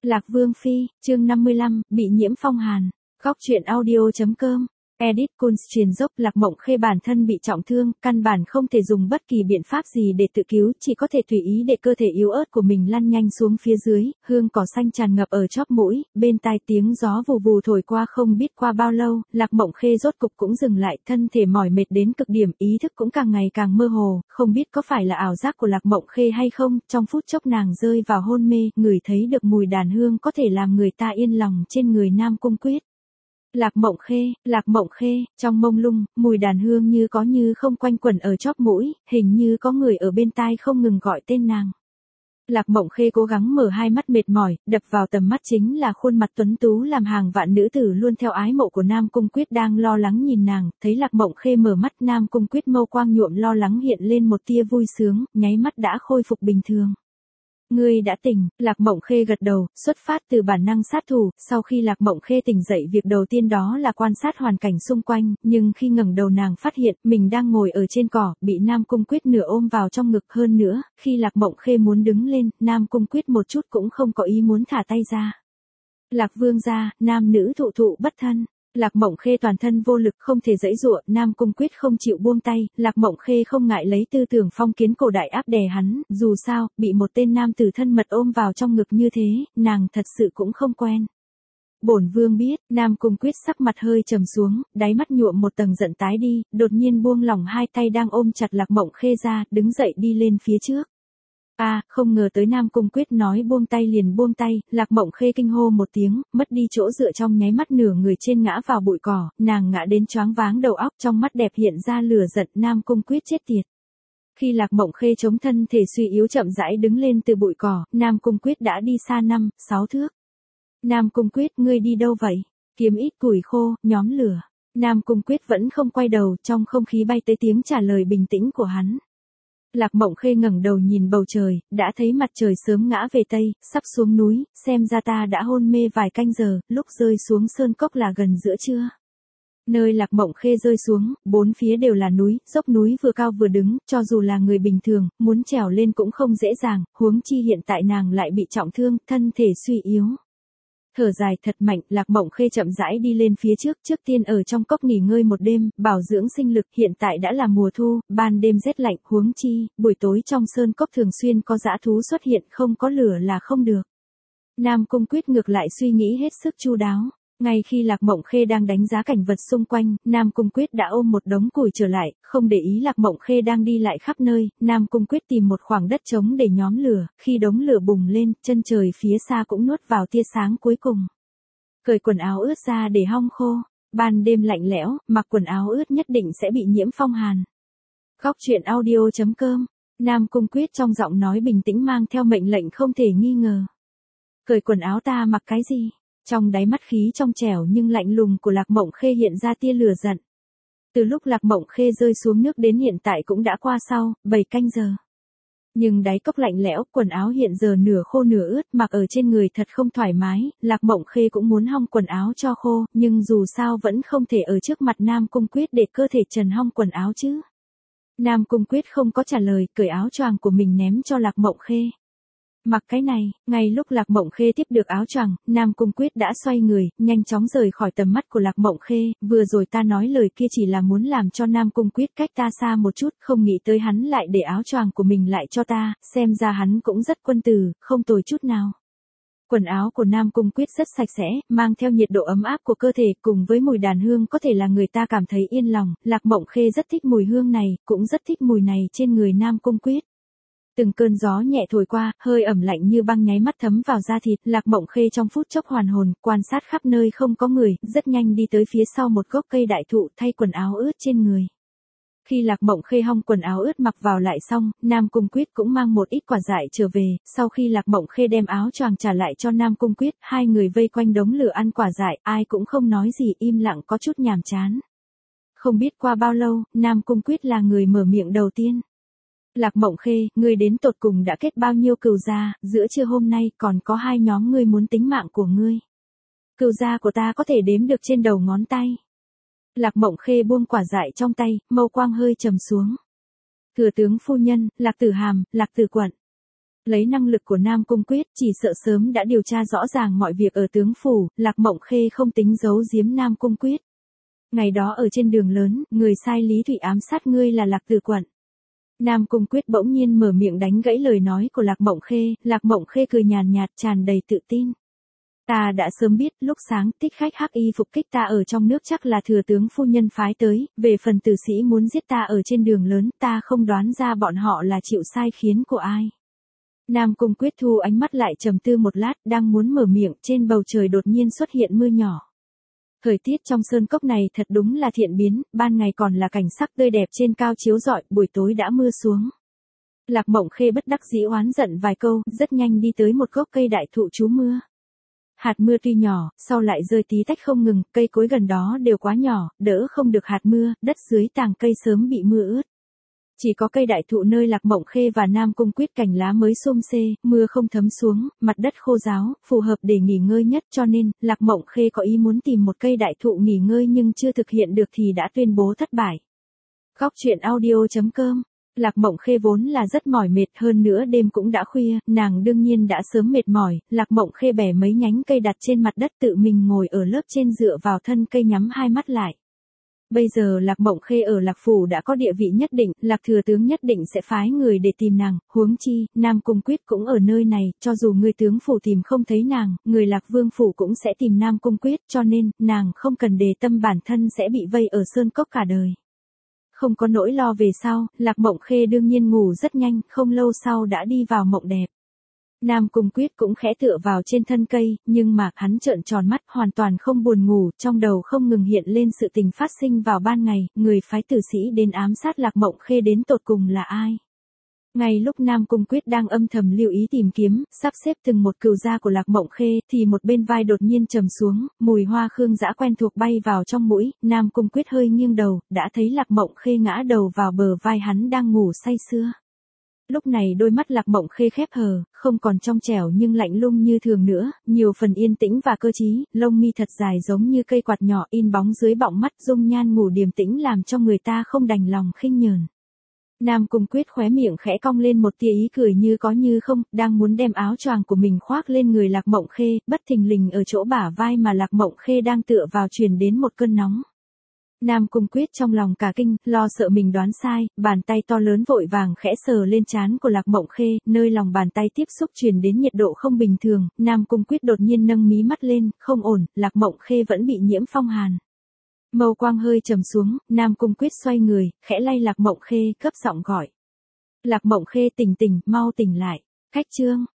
Lạc Vương Phi, chương 55, bị nhiễm phong hàn. Góc truyện audio.com. Edit Kunz truyền dốc. Lạc Mộng Khê bản thân bị trọng thương, căn bản không thể dùng bất kỳ biện pháp gì để tự cứu, chỉ có thể tùy ý để cơ thể yếu ớt của mình lăn nhanh xuống phía dưới, hương cỏ xanh tràn ngập ở chóp mũi, bên tai tiếng gió vù vù thổi qua. Không biết qua bao lâu, Lạc Mộng Khê rốt cục cũng dừng lại, thân thể mỏi mệt đến cực điểm, ý thức cũng càng ngày càng mơ hồ, không biết có phải là ảo giác của Lạc Mộng Khê hay không, trong phút chốc nàng rơi vào hôn mê, ngửi thấy được mùi đàn hương có thể làm người ta yên lòng trên người Nam Cung Quyết. Lạc Mộng Khê, trong mông lung, mùi đàn hương như có như không quanh quẩn ở chóp mũi, hình như có người ở bên tai không ngừng gọi tên nàng. Lạc Mộng Khê cố gắng mở hai mắt mệt mỏi, đập vào tầm mắt chính là khuôn mặt tuấn tú làm hàng vạn nữ tử luôn theo ái mộ của Nam Cung Quyết đang lo lắng nhìn nàng, thấy Lạc Mộng Khê mở mắt, Nam Cung Quyết mâu quang nhuộm lo lắng hiện lên một tia vui sướng, nháy mắt đã khôi phục bình thường. Ngươi đã tỉnh, Lạc Mộng Khê gật đầu, xuất phát từ bản năng sát thủ, sau khi Lạc Mộng Khê tỉnh dậy việc đầu tiên đó là quan sát hoàn cảnh xung quanh, nhưng khi ngẩng đầu nàng phát hiện mình đang ngồi ở trên cỏ, bị Nam Cung Quyết nửa ôm vào trong ngực. Hơn nữa, khi Lạc Mộng Khê muốn đứng lên, Nam Cung Quyết một chút cũng không có ý muốn thả tay ra. Lạc Vương gia, nam nữ thụ thụ bất thân. Lạc Mộng Khê toàn thân vô lực không thể giãy giụa, Nam Cung Quyết không chịu buông tay, Lạc Mộng Khê không ngại lấy tư tưởng phong kiến cổ đại áp đè hắn, dù sao, bị một tên nam tử thân mật ôm vào trong ngực như thế, nàng thật sự cũng không quen. Bổn vương biết, Nam Cung Quyết sắc mặt hơi trầm xuống, đáy mắt nhuộm một tầng giận tái đi, đột nhiên buông lỏng hai tay đang ôm chặt Lạc Mộng Khê ra, đứng dậy đi lên phía trước. Không ngờ tới Nam Cung Quyết nói buông tay liền buông tay, Lạc Mộng Khê kinh hô một tiếng, mất đi chỗ dựa trong nháy mắt nửa người trên ngã vào bụi cỏ, nàng ngã đến choáng váng đầu óc, trong mắt đẹp hiện ra lửa giận. Nam Cung Quyết chết tiệt. Khi Lạc Mộng Khê chống thân thể suy yếu chậm rãi đứng lên từ bụi cỏ, Nam Cung Quyết đã đi xa 5-6 thước. Nam Cung Quyết, ngươi đi đâu vậy? Kiếm ít củi khô, nhóm lửa. Nam Cung Quyết vẫn không quay đầu, trong không khí bay tới tiếng trả lời bình tĩnh của hắn. Lạc Mộng Khê ngẩng đầu nhìn bầu trời, đã thấy mặt trời sớm ngã về tây, sắp xuống núi, xem ra ta đã hôn mê vài canh giờ, lúc rơi xuống sơn cốc là gần giữa trưa. Nơi Lạc Mộng Khê rơi xuống, bốn phía đều là núi, dốc núi vừa cao vừa đứng, cho dù là người bình thường, muốn trèo lên cũng không dễ dàng, huống chi hiện tại nàng lại bị trọng thương, thân thể suy yếu. Thở dài thật mạnh, Lạc Mộng Khê chậm rãi đi lên phía trước, trước tiên ở trong cốc nghỉ ngơi một đêm, bảo dưỡng sinh lực. Hiện tại đã là mùa thu, ban đêm rét lạnh, huống chi, buổi tối trong sơn cốc thường xuyên có dã thú xuất hiện, không có lửa là không được. Nam Cung Quyết ngược lại suy nghĩ hết sức chu đáo. Ngay khi Lạc Mộng Khê đang đánh giá cảnh vật xung quanh, Nam Cung Quyết đã ôm một đống củi trở lại, không để ý Lạc Mộng Khê đang đi lại khắp nơi, Nam Cung Quyết tìm một khoảng đất trống để nhóm lửa, khi đống lửa bùng lên, chân trời phía xa cũng nuốt vào tia sáng cuối cùng. Cởi quần áo ướt ra để hong khô, ban đêm lạnh lẽo, mặc quần áo ướt nhất định sẽ bị nhiễm phong hàn. Góc truyện audio.com. Nam Cung Quyết trong giọng nói bình tĩnh mang theo mệnh lệnh không thể nghi ngờ. Cởi quần áo, ta mặc cái gì? Trong đáy mắt khí trong trẻo nhưng lạnh lùng của Lạc Mộng Khê hiện ra tia lửa giận. Từ lúc Lạc Mộng Khê rơi xuống nước đến hiện tại cũng đã qua sau 7 canh giờ. Nhưng đáy cốc lạnh lẽo, quần áo hiện giờ nửa khô nửa ướt, mặc ở trên người thật không thoải mái, Lạc Mộng Khê cũng muốn hong quần áo cho khô, nhưng dù sao vẫn không thể ở trước mặt Nam Cung Quyết để cơ thể trần hong quần áo chứ. Nam Cung Quyết không có trả lời, cởi áo choàng của mình ném cho Lạc Mộng Khê. Mặc cái này, ngay lúc Lạc Mộng Khê tiếp được áo choàng, Nam Cung Quyết đã xoay người, nhanh chóng rời khỏi tầm mắt của Lạc Mộng Khê, vừa rồi ta nói lời kia chỉ là muốn làm cho Nam Cung Quyết cách ta xa một chút, không nghĩ tới hắn lại để áo choàng của mình lại cho ta, xem ra hắn cũng rất quân tử, không tồi chút nào. Quần áo của Nam Cung Quyết rất sạch sẽ, mang theo nhiệt độ ấm áp của cơ thể cùng với mùi đàn hương có thể là người ta cảm thấy yên lòng, Lạc Mộng Khê rất thích mùi hương này, cũng rất thích mùi này trên người Nam Cung Quyết. Từng cơn gió nhẹ thổi qua, hơi ẩm lạnh như băng nháy mắt thấm vào da thịt, Lạc Mộng Khê trong phút chốc hoàn hồn, quan sát khắp nơi không có người, rất nhanh đi tới phía sau một gốc cây đại thụ, thay quần áo ướt trên người. Khi Lạc Mộng Khê hong quần áo ướt mặc vào lại xong, Nam Cung Quyết cũng mang một ít quả dại trở về, sau khi Lạc Mộng Khê đem áo choàng trả lại cho Nam Cung Quyết, hai người vây quanh đống lửa ăn quả dại, ai cũng không nói gì, im lặng có chút nhàm chán. Không biết qua bao lâu, Nam Cung Quyết là người mở miệng đầu tiên. Lạc Mộng Khê, ngươi đến tột cùng đã kết bao nhiêu cừu gia, giữa trưa hôm nay còn có 2 nhóm ngươi muốn tính mạng của ngươi. Cừu gia của ta có thể đếm được trên đầu ngón tay. Lạc Mộng Khê buông quả dại trong tay, mâu quang hơi trầm xuống. Thừa tướng phu nhân, Lạc Tử Hàm, Lạc Tử Quận. Lấy năng lực của Nam Cung Quyết, chỉ sợ sớm đã điều tra rõ ràng mọi việc ở tướng phủ, Lạc Mộng Khê không tính giấu giếm Nam Cung Quyết. Ngày đó ở trên đường lớn, người sai Lý Thụy ám sát ngươi là Lạc Tử Quận. Nam Cung Quyết bỗng nhiên mở miệng đánh gãy lời nói của Lạc Mộng Khê cười nhàn nhạt tràn đầy tự tin. Ta đã sớm biết, lúc sáng Tích Khách hắc y phục kích ta ở trong nước chắc là thừa tướng phu nhân phái tới, về phần tử sĩ muốn giết ta ở trên đường lớn, ta không đoán ra bọn họ là chịu sai khiến của ai. Nam Cung Quyết thu ánh mắt lại trầm tư một lát, đang muốn mở miệng, trên bầu trời đột nhiên xuất hiện mưa nhỏ. Thời tiết trong sơn cốc này thật đúng là thiện biến, ban ngày còn là cảnh sắc tươi đẹp trên cao chiếu rọi, buổi tối đã mưa xuống. Lạc Mộng Khê bất đắc dĩ oán giận vài câu, rất nhanh đi tới một gốc cây đại thụ trú mưa. Hạt mưa tuy nhỏ, sau lại rơi tí tách không ngừng, cây cối gần đó đều quá nhỏ, đỡ không được hạt mưa, đất dưới tàng cây sớm bị mưa ướt. Chỉ có cây đại thụ nơi Lạc Mộng Khê và Nam Cung Quyết cành lá mới xum xê, mưa không thấm xuống, mặt đất khô ráo, phù hợp để nghỉ ngơi nhất, cho nên, Lạc Mộng Khê có ý muốn tìm một cây đại thụ nghỉ ngơi nhưng chưa thực hiện được thì đã tuyên bố thất bại. Góc truyện audio.com. Lạc Mộng Khê vốn là rất mỏi mệt, hơn nữa đêm cũng đã khuya, nàng đương nhiên đã sớm mệt mỏi, Lạc Mộng Khê bẻ mấy nhánh cây đặt trên mặt đất tự mình ngồi ở lớp trên dựa vào thân cây nhắm hai mắt lại. Bây giờ Lạc Mộng Khê ở Lạc Phủ đã có địa vị nhất định, Lạc Thừa Tướng nhất định sẽ phái người để tìm nàng, huống chi, Nam Cung Quyết cũng ở nơi này, cho dù người tướng phủ tìm không thấy nàng, người Lạc Vương Phủ cũng sẽ tìm Nam Cung Quyết, cho nên, nàng không cần đề tâm bản thân sẽ bị vây ở sơn cốc cả đời. Không có nỗi lo về sau, Lạc Mộng Khê đương nhiên ngủ rất nhanh, không lâu sau đã đi vào mộng đẹp. Nam Cung Quyết cũng khẽ tựa vào trên thân cây, nhưng mà hắn trợn tròn mắt hoàn toàn không buồn ngủ, trong đầu không ngừng hiện lên sự tình phát sinh vào ban ngày, người phái tử sĩ đến ám sát Lạc Mộng Khê đến tột cùng là ai. Ngay lúc Nam Cung Quyết đang âm thầm lưu ý tìm kiếm, sắp xếp từng một cừu gia của Lạc Mộng Khê, thì một bên vai đột nhiên trầm xuống, mùi hoa khương dã quen thuộc bay vào trong mũi, Nam Cung Quyết hơi nghiêng đầu, đã thấy Lạc Mộng Khê ngã đầu vào bờ vai hắn đang ngủ say sưa. Lúc này đôi mắt Lạc Mộng Khê khép hờ, không còn trong trẻo nhưng lạnh lùng như thường nữa, nhiều phần yên tĩnh và cơ trí, lông mi thật dài giống như cây quạt nhỏ in bóng dưới bọng mắt, dung nhan ngủ điềm tĩnh làm cho người ta không đành lòng khinh nhờn. Nam Cung Quyết khóe miệng khẽ cong lên một tia ý cười như có như không, đang muốn đem áo choàng của mình khoác lên người Lạc Mộng Khê, bất thình lình ở chỗ bả vai mà Lạc Mộng Khê đang tựa vào truyền đến một cơn nóng. Nam Cung Quyết trong lòng cả kinh, lo sợ mình đoán sai, bàn tay to lớn vội vàng khẽ sờ lên trán của Lạc Mộng Khê, nơi lòng bàn tay tiếp xúc truyền đến nhiệt độ không bình thường, Nam Cung Quyết đột nhiên nâng mí mắt lên, không ổn, Lạc Mộng Khê vẫn bị nhiễm phong hàn. Mâu quang hơi trầm xuống, Nam Cung Quyết xoay người, khẽ lay Lạc Mộng Khê, cấp giọng gọi. Lạc Mộng Khê tỉnh, mau tỉnh lại. Cách chương